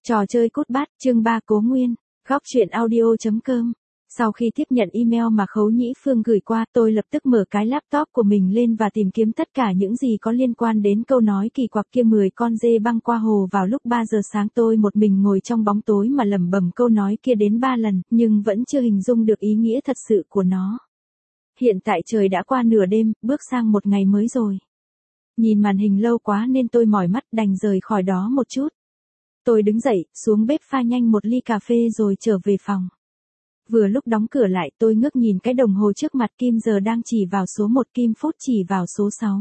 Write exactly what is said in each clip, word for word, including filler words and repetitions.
Trò chơi cút bát, chương ba Cố Nguyên, góc truyện audio.com. Sau khi tiếp nhận email mà Khấu Nhĩ Phương gửi qua, tôi lập tức mở cái laptop của mình lên và tìm kiếm tất cả những gì có liên quan đến câu nói kỳ quặc kia. Mười con dê băng qua hồ. Vào lúc ba giờ sáng tôi một mình ngồi trong bóng tối mà lẩm bẩm câu nói kia đến ba lần, nhưng vẫn chưa hình dung được ý nghĩa thật sự của nó. Hiện tại trời đã qua nửa đêm, bước sang một ngày mới rồi. Nhìn màn hình lâu quá nên tôi mỏi mắt, đành rời khỏi đó một chút. Tôi đứng dậy, xuống bếp pha nhanh một ly cà phê rồi trở về phòng. Vừa lúc đóng cửa lại, tôi ngước nhìn cái đồng hồ trước mặt, kim giờ đang chỉ vào số một, kim phút chỉ vào số sáu.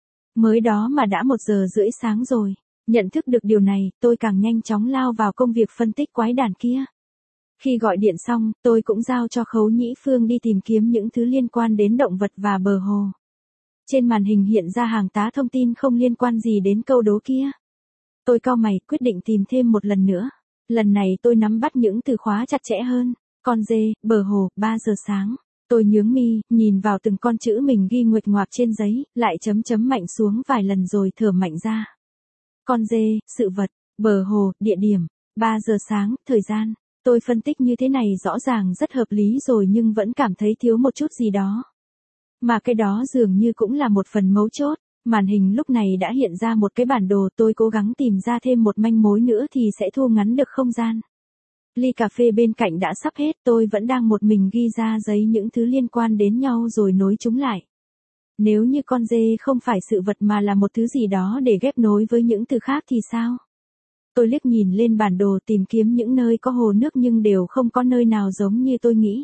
Mới đó mà đã một giờ rưỡi sáng rồi. Nhận thức được điều này, tôi càng nhanh chóng lao vào công việc phân tích quái đản kia. Khi gọi điện xong, tôi cũng giao cho Khấu Nhĩ Phương đi tìm kiếm những thứ liên quan đến động vật và bờ hồ. Trên màn hình hiện ra hàng tá thông tin không liên quan gì đến câu đố kia. Tôi cau mày, quyết định tìm thêm một lần nữa. Lần này tôi nắm bắt những từ khóa chặt chẽ hơn. Con dê, bờ hồ, ba giờ sáng. Tôi nhướng mi, nhìn vào từng con chữ mình ghi nguệch ngoạc trên giấy, lại chấm chấm mạnh xuống vài lần rồi thở mạnh ra. Con dê, sự vật, bờ hồ, địa điểm, ba giờ sáng, thời gian. Tôi phân tích như thế này rõ ràng rất hợp lý rồi nhưng vẫn cảm thấy thiếu một chút gì đó. Mà cái đó dường như cũng là một phần mấu chốt. Màn hình lúc này đã hiện ra một cái bản đồ, tôi cố gắng tìm ra thêm một manh mối nữa thì sẽ thu ngắn được không gian. Ly cà phê bên cạnh đã sắp hết, tôi vẫn đang một mình ghi ra giấy những thứ liên quan đến nhau rồi nối chúng lại. Nếu như con dê không phải sự vật mà là một thứ gì đó để ghép nối với những từ khác thì sao? Tôi liếc nhìn lên bản đồ tìm kiếm những nơi có hồ nước nhưng đều không có nơi nào giống như tôi nghĩ.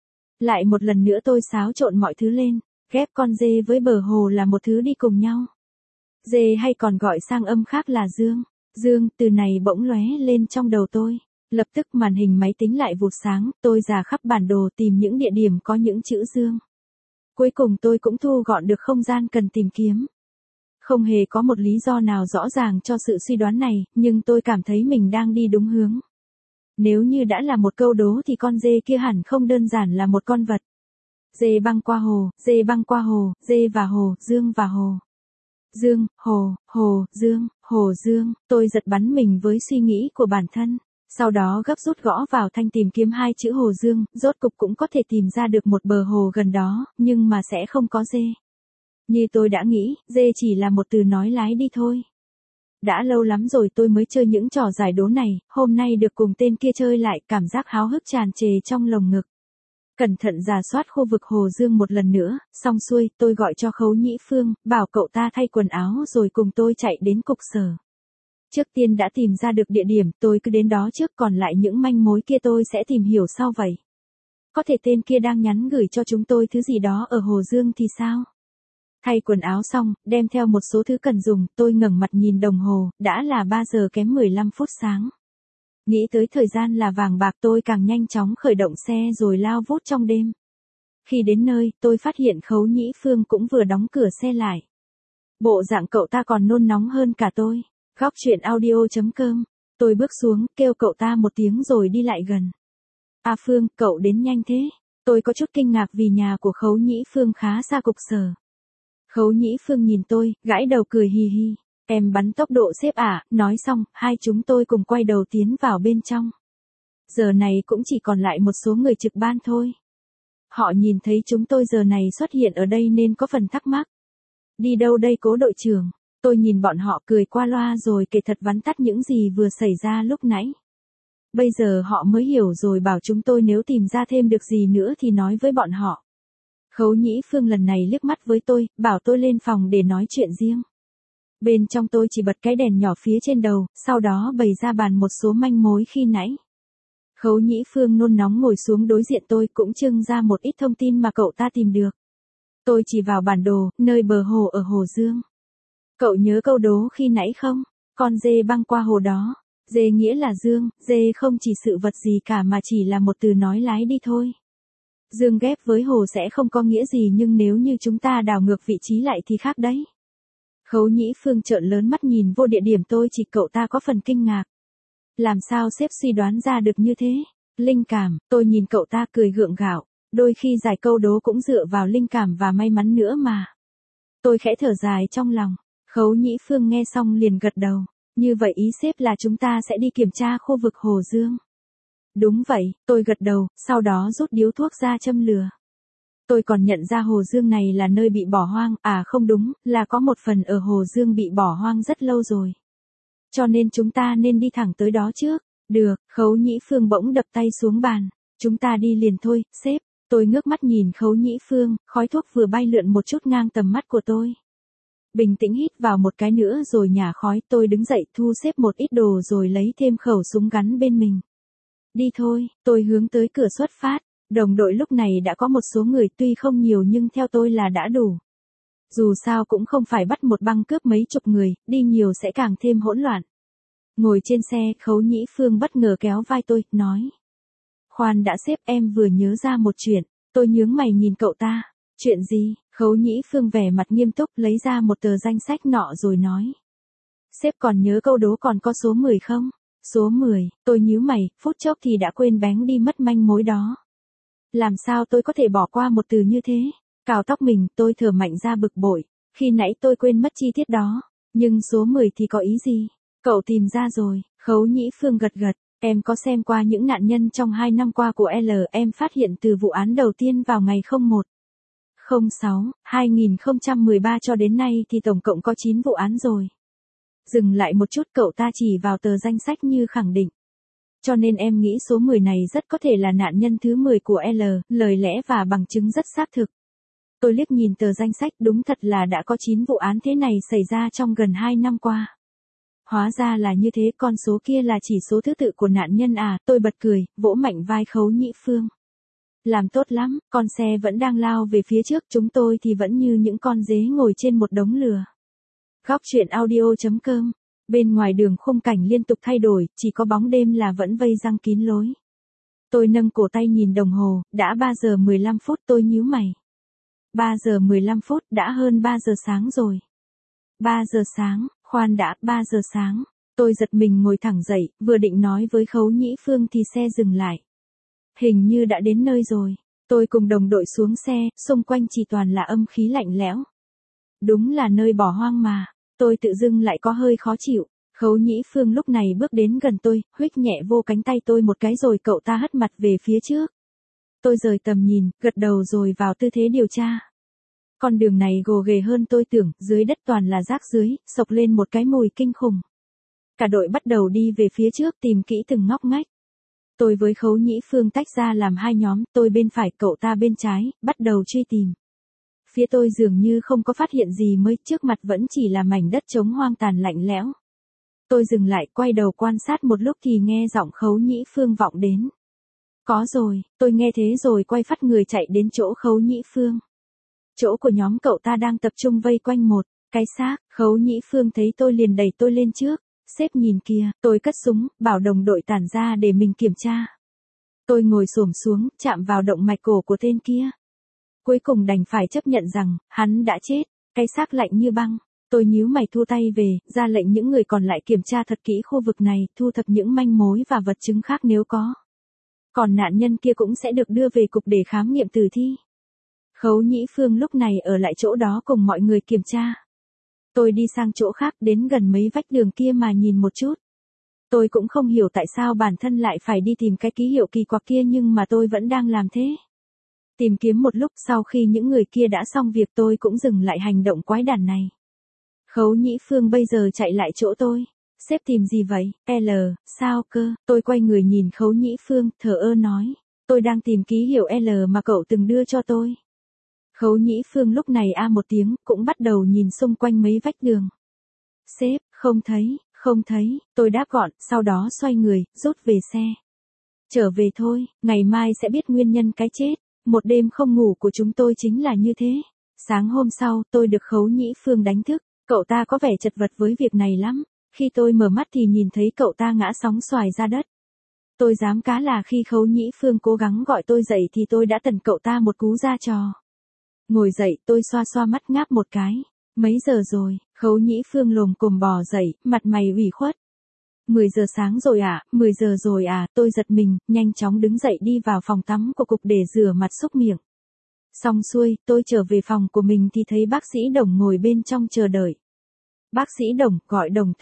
Lại một lần nữa tôi xáo trộn mọi thứ lên. Ghép con dê với bờ hồ là một thứ đi cùng nhau. Dê hay còn gọi sang âm khác là dương. Dương, từ này bỗng lóe lên trong đầu tôi. Lập tức màn hình máy tính lại vụt sáng, tôi rà khắp bản đồ tìm những địa điểm có những chữ dương. Cuối cùng tôi cũng thu gọn được không gian cần tìm kiếm. Không hề có một lý do nào rõ ràng cho sự suy đoán này, nhưng tôi cảm thấy mình đang đi đúng hướng. Nếu như đã là một câu đố thì con dê kia hẳn không đơn giản là một con vật. Dê băng qua hồ, dê băng qua hồ, dê và hồ, dương và hồ. Dương, hồ, hồ, dương, hồ dương, tôi giật bắn mình với suy nghĩ của bản thân. Sau đó gấp rút gõ vào thanh tìm kiếm hai chữ hồ dương, rốt cục cũng có thể tìm ra được một bờ hồ gần đó, nhưng mà sẽ không có dê. Như tôi đã nghĩ, dê chỉ là một từ nói lái đi thôi. Đã lâu lắm rồi tôi mới chơi những trò giải đố này, hôm nay được cùng tên kia chơi lại, cảm giác háo hức tràn trề trong lồng ngực. Cẩn thận rà soát khu vực hồ dương một lần nữa, xong xuôi, tôi gọi cho Khấu Nhĩ Phương, bảo cậu ta thay quần áo rồi cùng tôi chạy đến cục sở. Trước tiên đã tìm ra được địa điểm, tôi cứ đến đó trước, còn lại những manh mối kia tôi sẽ tìm hiểu sau vậy. Có thể tên kia đang nhắn gửi cho chúng tôi thứ gì đó ở hồ dương thì sao? Thay quần áo xong, đem theo một số thứ cần dùng, tôi ngẩng mặt nhìn đồng hồ, đã là ba giờ kém mười lăm phút sáng. Nghĩ tới thời gian là vàng bạc, tôi càng nhanh chóng khởi động xe rồi lao vút trong đêm. Khi đến nơi, tôi phát hiện Khấu Nhĩ Phương cũng vừa đóng cửa xe lại. Bộ dạng cậu ta còn nôn nóng hơn cả tôi. Góc truyện audio.com. Tôi bước xuống, kêu cậu ta một tiếng rồi đi lại gần. À Phương, cậu đến nhanh thế. Tôi có chút kinh ngạc vì nhà của Khấu Nhĩ Phương khá xa cục sở. Khấu Nhĩ Phương nhìn tôi, gãi đầu cười hì hì. Em bắn tốc độ xếp à, nói xong, hai chúng tôi cùng quay đầu tiến vào bên trong. Giờ này cũng chỉ còn lại một số người trực ban thôi. Họ nhìn thấy chúng tôi giờ này xuất hiện ở đây nên có phần thắc mắc. Đi đâu đây Cố đội trưởng? Tôi nhìn bọn họ cười qua loa rồi kể thật vắn tắt những gì vừa xảy ra lúc nãy. Bây giờ họ mới hiểu rồi, bảo chúng tôi nếu tìm ra thêm được gì nữa thì nói với bọn họ. Khấu Nhĩ Phương lần này liếc mắt với tôi, bảo tôi lên phòng để nói chuyện riêng. Bên trong tôi chỉ bật cái đèn nhỏ phía trên đầu, sau đó bày ra bàn một số manh mối khi nãy. Khấu Nhĩ Phương nôn nóng ngồi xuống đối diện tôi, cũng trưng ra một ít thông tin mà cậu ta tìm được. Tôi chỉ vào bản đồ, nơi bờ hồ ở hồ dương. Cậu nhớ câu đố khi nãy không? Con dê băng qua hồ đó. Dê nghĩa là dương, dê không chỉ sự vật gì cả mà chỉ là một từ nói lái đi thôi. Dương ghép với hồ sẽ không có nghĩa gì, nhưng nếu như chúng ta đảo ngược vị trí lại thì khác đấy. Khấu Nhĩ Phương trợn lớn mắt nhìn vô địa điểm tôi chỉ, cậu ta có phần kinh ngạc. Làm sao sếp suy đoán ra được như thế? Linh cảm, tôi nhìn cậu ta cười gượng gạo. Đôi khi giải câu đố cũng dựa vào linh cảm và may mắn nữa mà. Tôi khẽ thở dài trong lòng. Khấu Nhĩ Phương nghe xong liền gật đầu. Như vậy ý sếp là chúng ta sẽ đi kiểm tra khu vực Hồ Dương. Đúng vậy, tôi gật đầu, sau đó rút điếu thuốc ra châm lửa. Tôi còn nhận ra Hồ Dương này là nơi bị bỏ hoang, à không đúng, là có một phần ở Hồ Dương bị bỏ hoang rất lâu rồi. Cho nên chúng ta nên đi thẳng tới đó trước. Được, Khấu Nhĩ Phương bỗng đập tay xuống bàn. Chúng ta đi liền thôi, sếp. Tôi ngước mắt nhìn Khấu Nhĩ Phương, khói thuốc vừa bay lượn một chút ngang tầm mắt của tôi. Bình tĩnh hít vào một cái nữa rồi nhả khói, tôi đứng dậy thu xếp một ít đồ rồi lấy thêm khẩu súng gắn bên mình. Đi thôi, tôi hướng tới cửa xuất phát. Đồng đội lúc này đã có một số người tuy không nhiều nhưng theo tôi là đã đủ. Dù sao cũng không phải bắt một băng cướp mấy chục người, đi nhiều sẽ càng thêm hỗn loạn. Ngồi trên xe, Khấu Nhĩ Phương bất ngờ kéo vai tôi, nói. Khoan đã sếp, em vừa nhớ ra một chuyện. Tôi nhướng mày nhìn cậu ta. Chuyện gì? Khấu Nhĩ Phương vẻ mặt nghiêm túc lấy ra một tờ danh sách nọ rồi nói. Sếp còn nhớ câu đố còn có số mười không? Số mười, tôi nhíu mày, phút chốc thì đã quên bén đi mất manh mối đó. Làm sao tôi có thể bỏ qua một từ như thế? Cào tóc mình, tôi thở mạnh ra bực bội. Khi nãy tôi quên mất chi tiết đó. Nhưng số mười thì có ý gì? Cậu tìm ra rồi. Khấu Nhĩ Phương gật gật. Em có xem qua những nạn nhân trong hai năm qua của L. Em phát hiện từ vụ án đầu tiên vào ngày không một không sáu hai nghìn không trăm mười ba cho đến nay thì tổng cộng có chín vụ án rồi. Dừng lại một chút, cậu ta chỉ vào tờ danh sách như khẳng định. Cho nên em nghĩ số mười này rất có thể là nạn nhân thứ mười của L, lời lẽ và bằng chứng rất xác thực. Tôi liếc nhìn tờ danh sách, đúng thật là đã có chín vụ án thế này xảy ra trong gần hai năm qua. Hóa ra là như thế, con số kia là chỉ số thứ tự của nạn nhân à, tôi bật cười, vỗ mạnh vai Khấu Nhĩ Phương. Làm tốt lắm, con xe vẫn đang lao về phía trước, chúng tôi thì vẫn như những con dế ngồi trên một đống lửa. Góc truyện audio chấm com. Bên ngoài đường khung cảnh liên tục thay đổi, chỉ có bóng đêm là vẫn vây giăng kín lối. Tôi nâng cổ tay nhìn đồng hồ, đã ba giờ mười lăm phút, tôi nhíu mày. ba giờ mười lăm phút, đã hơn ba giờ sáng rồi. ba giờ sáng, khoan đã, ba giờ sáng. Tôi giật mình ngồi thẳng dậy, vừa định nói với Khấu Nhĩ Phương thì xe dừng lại. Hình như đã đến nơi rồi. Tôi cùng đồng đội xuống xe, xung quanh chỉ toàn là âm khí lạnh lẽo. Đúng là nơi bỏ hoang mà. Tôi tự dưng lại có hơi khó chịu. Khấu Nhĩ Phương lúc này bước đến gần tôi, huých nhẹ vô cánh tay tôi một cái rồi cậu ta hất mặt về phía trước. Tôi rời tầm nhìn, gật đầu rồi vào tư thế điều tra. Con đường này gồ ghề hơn tôi tưởng, dưới đất toàn là rác dưới, sộc lên một cái mùi kinh khủng. Cả đội bắt đầu đi về phía trước tìm kỹ từng ngóc ngách. Tôi với Khấu Nhĩ Phương tách ra làm hai nhóm, tôi bên phải, cậu ta bên trái, bắt đầu truy tìm. Phía tôi dường như không có phát hiện gì mới, trước mặt vẫn chỉ là mảnh đất trống hoang tàn lạnh lẽo. Tôi dừng lại, quay đầu quan sát một lúc thì nghe giọng Khấu Nhĩ Phương vọng đến. Có rồi, tôi nghe thế rồi quay phắt người chạy đến chỗ Khấu Nhĩ Phương. Chỗ của nhóm cậu ta đang tập trung vây quanh một cái xác. Khấu Nhĩ Phương thấy tôi liền đẩy tôi lên trước. Sếp nhìn kìa, tôi cất súng, bảo đồng đội tản ra để mình kiểm tra. Tôi ngồi xổm xuống, chạm vào động mạch cổ của tên kia. Cuối cùng đành phải chấp nhận rằng, hắn đã chết, cái xác lạnh như băng. Tôi nhíu mày thu tay về, ra lệnh những người còn lại kiểm tra thật kỹ khu vực này, thu thập những manh mối và vật chứng khác nếu có. Còn nạn nhân kia cũng sẽ được đưa về cục để khám nghiệm tử thi. Khấu Nhĩ Phương lúc này ở lại chỗ đó cùng mọi người kiểm tra. Tôi đi sang chỗ khác, đến gần mấy vách đường kia mà nhìn một chút. Tôi cũng không hiểu tại sao bản thân lại phải đi tìm cái ký hiệu kỳ quặc kia nhưng mà tôi vẫn đang làm thế. Tìm kiếm một lúc, sau khi những người kia đã xong việc tôi cũng dừng lại hành động quái đản này. Khấu Nhĩ Phương bây giờ chạy lại chỗ tôi. Sếp tìm gì vậy? L, sao cơ? Tôi quay người nhìn Khấu Nhĩ Phương, thờ ơ nói. Tôi đang tìm ký hiệu L mà cậu từng đưa cho tôi. Khấu Nhĩ Phương lúc này a một tiếng, cũng bắt đầu nhìn xung quanh mấy vách đường. Sếp, không thấy, không thấy, tôi đáp gọn, sau đó xoay người, rút về xe. Trở về thôi, ngày mai sẽ biết nguyên nhân cái chết. Một đêm không ngủ của chúng tôi chính là như thế. Sáng hôm sau, tôi được Khấu Nhĩ Phương đánh thức. Cậu ta có vẻ chật vật với việc này lắm. Khi tôi mở mắt thì nhìn thấy cậu ta ngã sóng xoài ra đất. Tôi dám cá là khi Khấu Nhĩ Phương cố gắng gọi tôi dậy thì tôi đã tần cậu ta một cú ra trò. Ngồi dậy, tôi xoa xoa mắt ngáp một cái. Mấy giờ rồi? Khấu Nhĩ Phương lồm cồm bò dậy, mặt mày ủy khuất. mười giờ sáng rồi à, mười giờ rồi à, tôi giật mình, nhanh chóng đứng dậy đi vào phòng tắm của cục để rửa mặt xúc miệng. Xong xuôi, tôi trở về phòng của mình thì thấy bác sĩ Đồng ngồi bên trong chờ đợi. Bác sĩ Đồng, gọi Đồng Thùy.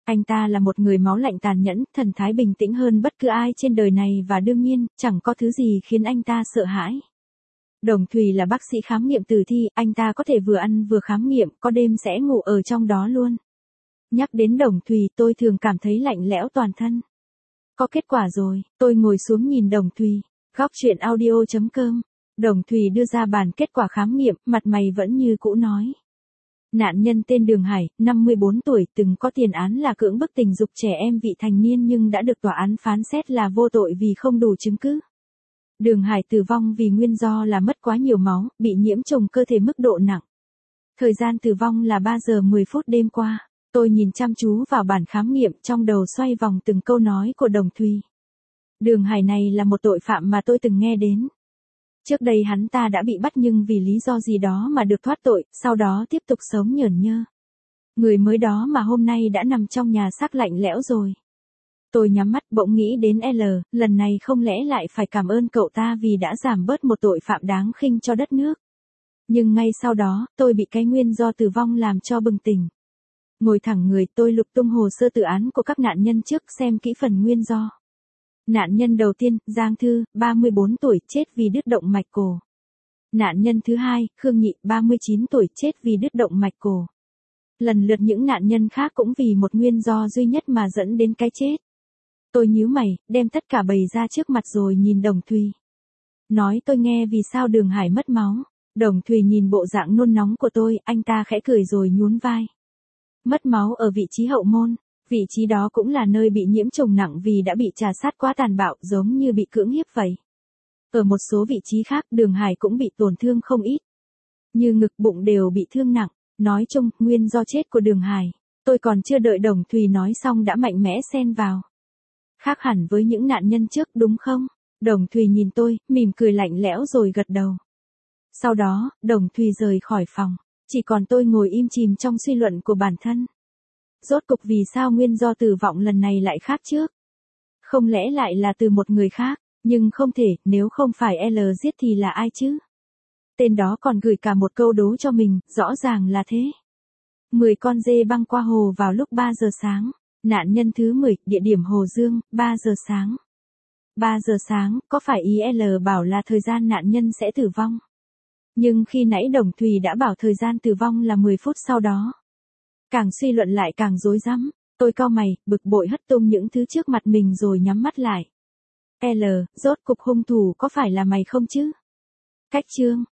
Anh ta là một người máu lạnh tàn nhẫn, thần thái bình tĩnh hơn bất cứ ai trên đời này và đương nhiên, chẳng có thứ gì khiến anh ta sợ hãi. Đồng Thùy là bác sĩ khám nghiệm tử thi, anh ta có thể vừa ăn vừa khám nghiệm, có đêm sẽ ngủ ở trong đó luôn. Nhắc đến Đồng Thùy tôi thường cảm thấy lạnh lẽo toàn thân. Có kết quả rồi, tôi ngồi xuống nhìn Đồng Thùy. Góc chuyện audio chấm com. Đồng Thùy đưa ra bản kết quả khám nghiệm, mặt mày vẫn như cũ nói. Nạn nhân tên Đường Hải, năm mươi bốn tuổi, từng có tiền án là cưỡng bức tình dục trẻ em vị thành niên nhưng đã được tòa án phán xét là vô tội vì không đủ chứng cứ. Đường Hải tử vong vì nguyên do là mất quá nhiều máu, bị nhiễm trùng cơ thể mức độ nặng. Thời gian tử vong là ba giờ mười phút đêm qua. Tôi nhìn chăm chú vào bản khám nghiệm, trong đầu xoay vòng từng câu nói của Đồng Thùy. Đường Hải này là một tội phạm mà tôi từng nghe đến. Trước đây hắn ta đã bị bắt nhưng vì lý do gì đó mà được thoát tội, sau đó tiếp tục sống nhởn nhơ. Người mới đó mà hôm nay đã nằm trong nhà xác lạnh lẽo rồi. Tôi nhắm mắt bỗng nghĩ đến L, lần này không lẽ lại phải cảm ơn cậu ta vì đã giảm bớt một tội phạm đáng khinh cho đất nước. Nhưng ngay sau đó, tôi bị cái nguyên do tử vong làm cho bừng tỉnh. Ngồi thẳng người, tôi lục tung hồ sơ tử án của các nạn nhân trước xem kỹ phần nguyên do. Nạn nhân đầu tiên, Giang Thư, ba mươi bốn tuổi, chết vì đứt động mạch cổ. Nạn nhân thứ hai, Khương Nhị, ba mươi chín tuổi, chết vì đứt động mạch cổ. Lần lượt những nạn nhân khác cũng vì một nguyên do duy nhất mà dẫn đến cái chết. Tôi nhíu mày, đem tất cả bày ra trước mặt rồi nhìn Đồng Thùy. Nói tôi nghe vì sao Đường Hải mất máu. Đồng Thùy nhìn bộ dạng nôn nóng của tôi, anh ta khẽ cười rồi nhún vai. Mất máu ở vị trí hậu môn, vị trí đó cũng là nơi bị nhiễm trùng nặng vì đã bị trà sát quá tàn bạo giống như bị cưỡng hiếp vậy. Ở một số vị trí khác Đường Hải cũng bị tổn thương không ít. Như ngực bụng đều bị thương nặng, nói chung nguyên do chết của Đường Hải. Tôi còn chưa đợi Đồng Thùy nói xong đã mạnh mẽ xen vào. Khác hẳn với những nạn nhân trước đúng không? Đồng Thùy nhìn tôi, mỉm cười lạnh lẽo rồi gật đầu. Sau đó, Đồng Thùy rời khỏi phòng. Chỉ còn tôi ngồi im chìm trong suy luận của bản thân. Rốt cục vì sao nguyên do tử vong lần này lại khác trước? Không lẽ lại là từ một người khác? Nhưng không thể, nếu không phải L giết thì là ai chứ? Tên đó còn gửi cả một câu đố cho mình, rõ ràng là thế. mười con dê băng qua hồ vào lúc ba giờ sáng. Nạn nhân thứ mười, địa điểm Hồ Dương, ba giờ sáng. ba giờ sáng, có phải ý L bảo là thời gian nạn nhân sẽ tử vong? Nhưng khi nãy Đồng Thùy đã bảo thời gian tử vong là mười phút sau đó. Càng suy luận lại càng rối rắm, tôi cau mày, bực bội hất tung những thứ trước mặt mình rồi nhắm mắt lại. L, rốt cục hung thủ có phải là mày không chứ? Cách chương